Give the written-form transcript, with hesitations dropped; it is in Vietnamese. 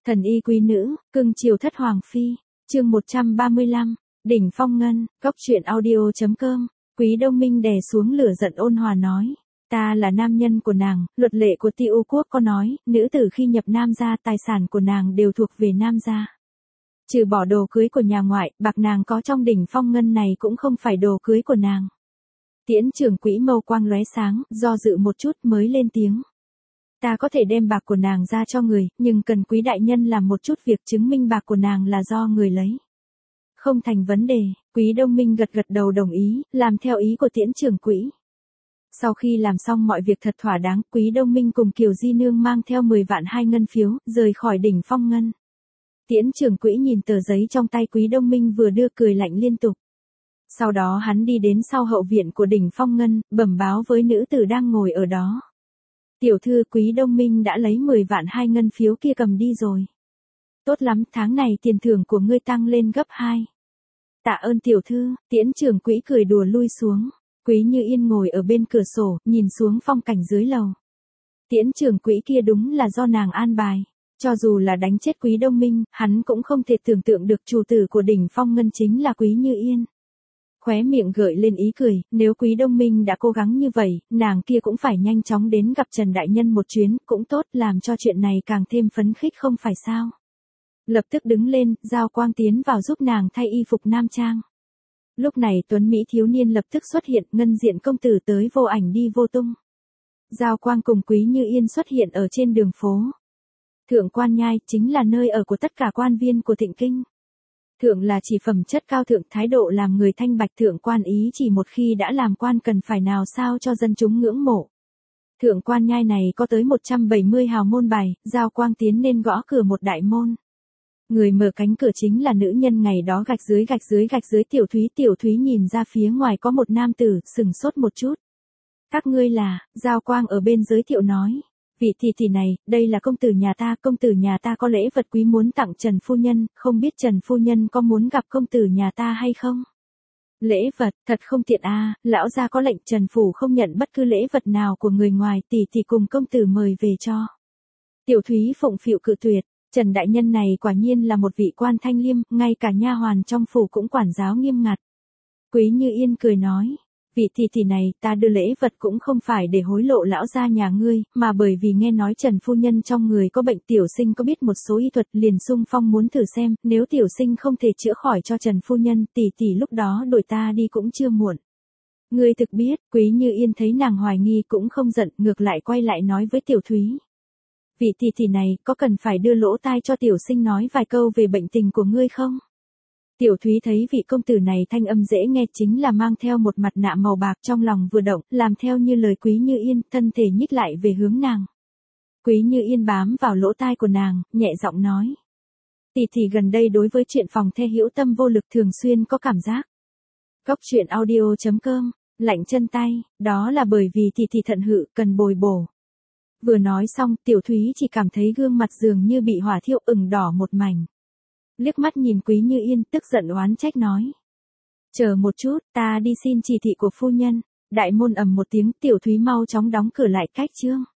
Thần y quý nữ, cưng chiều thất hoàng phi, chương 135, đỉnh phong ngân, góc truyện audio.com, Quý Đông Minh đè xuống lửa giận ôn hòa nói. Ta là nam nhân của nàng, luật lệ của Ti U quốc có nói, nữ tử khi nhập nam gia tài sản của nàng đều thuộc về nam gia. Trừ bỏ đồ cưới của nhà ngoại, bạc nàng có trong đỉnh phong ngân này cũng không phải đồ cưới của nàng. Tiễn trưởng quỹ mâu quang lóe sáng, do dự một chút mới lên tiếng. Ta có thể đem bạc của nàng ra cho người, nhưng cần quý đại nhân làm một chút việc chứng minh bạc của nàng là do người lấy. Không thành vấn đề, Quý Đông Minh gật gật đầu đồng ý, làm theo ý của tiễn trưởng quỹ. Sau khi làm xong mọi việc thật thỏa đáng, Quý Đông Minh cùng Kiều Di Nương mang theo 10 vạn 2 ngân phiếu, rời khỏi đỉnh phong ngân. Tiễn trưởng quỹ nhìn tờ giấy trong tay Quý Đông Minh vừa đưa cười lạnh liên tục. Sau đó hắn đi đến sau hậu viện của đỉnh phong ngân, bẩm báo với nữ tử đang ngồi ở đó. Tiểu thư, Quý Đông Minh đã lấy 10 vạn 2 ngân phiếu kia cầm đi rồi. Tốt lắm, tháng này tiền thưởng của ngươi tăng lên gấp 2. Tạ ơn tiểu thư, tiễn trưởng quỹ cười đùa lui xuống. Quý Như Yên ngồi ở bên cửa sổ, nhìn xuống phong cảnh dưới lầu. Tiễn trưởng quỹ kia đúng là do nàng an bài. Cho dù là đánh chết Quý Đông Minh, hắn cũng không thể tưởng tượng được chủ tử của đỉnh phong ngân chính là Quý Như Yên. Khóe miệng gợi lên ý cười, nếu Quý Đông Minh đã cố gắng như vậy, nàng kia cũng phải nhanh chóng đến gặp Trần Đại Nhân một chuyến, cũng tốt, làm cho chuyện này càng thêm phấn khích không phải sao. Lập tức đứng lên, Giao Quang tiến vào giúp nàng thay y phục nam trang. Lúc này tuấn Mỹ thiếu niên lập tức xuất hiện, ngân diện công tử tới vô ảnh đi vô tung. Giao Quang cùng Quý Như Yên xuất hiện ở trên đường phố. Thượng Quan Nhai chính là nơi ở của tất cả quan viên của Thịnh Kinh. Thượng là chỉ phẩm chất cao thượng, thái độ làm người thanh bạch, thượng quan ý chỉ một khi đã làm quan cần phải nào sao cho dân chúng ngưỡng mộ. Thượng Quan Nhai này có tới 170 hào môn bài, Giao Quang tiến nên gõ cửa một đại môn. Người mở cánh cửa chính là nữ nhân ngày đó gạch dưới Tiểu Thúy nhìn ra phía ngoài có một nam tử, sừng sốt một chút. Các ngươi là, Giao Quang ở bên giới thiệu nói. Vị tỷ này, đây là công tử nhà ta có lễ vật quý muốn tặng Trần Phu Nhân, không biết Trần Phu Nhân có muốn gặp công tử nhà ta hay không? Lễ vật, thật không tiện à, lão gia có lệnh Trần Phủ không nhận bất cứ lễ vật nào của người ngoài, tỷ cùng công tử mời về cho. Tiểu Thúy phụng phịu cự tuyệt, Trần Đại Nhân này quả nhiên là một vị quan thanh liêm, ngay cả nha hoàn trong phủ cũng quản giáo nghiêm ngặt. Quý Như Yên cười nói. Vị tỷ này, ta đưa lễ vật cũng không phải để hối lộ lão gia nhà ngươi, mà bởi vì nghe nói Trần Phu Nhân trong người có bệnh, tiểu sinh có biết một số y thuật, liền xung phong muốn thử xem, nếu tiểu sinh không thể chữa khỏi cho Trần Phu Nhân, tỷ lúc đó đổi ta đi cũng chưa muộn. Ngươi thực biết, Quý Như Yên thấy nàng hoài nghi cũng không giận, ngược lại quay lại nói với Tiểu Thúy. Vị tỷ này, có cần phải đưa lỗ tai cho tiểu sinh nói vài câu về bệnh tình của ngươi không? Tiểu Thúy thấy vị công tử này thanh âm dễ nghe, chính là mang theo một mặt nạ màu bạc, trong lòng vừa động, làm theo như lời Quý Như Yên, thân thể nhích lại về hướng nàng. Quý Như Yên bám vào lỗ tai của nàng, nhẹ giọng nói. Tỷ gần đây đối với chuyện phòng the hữu tâm vô lực, thường xuyên có cảm giác. Góc truyện audio.com, lạnh chân tay, đó là bởi vì tỷ thận hự, cần bồi bổ. Vừa nói xong, Tiểu Thúy chỉ cảm thấy gương mặt dường như bị hỏa thiêu, ửng đỏ một mảnh. Liếc mắt nhìn Quý Như Yên, tức giận oán trách nói. Chờ một chút, ta đi xin chỉ thị của phu nhân. Đại môn ầm một tiếng, Tiểu Thúy mau chóng đóng cửa lại cách chương.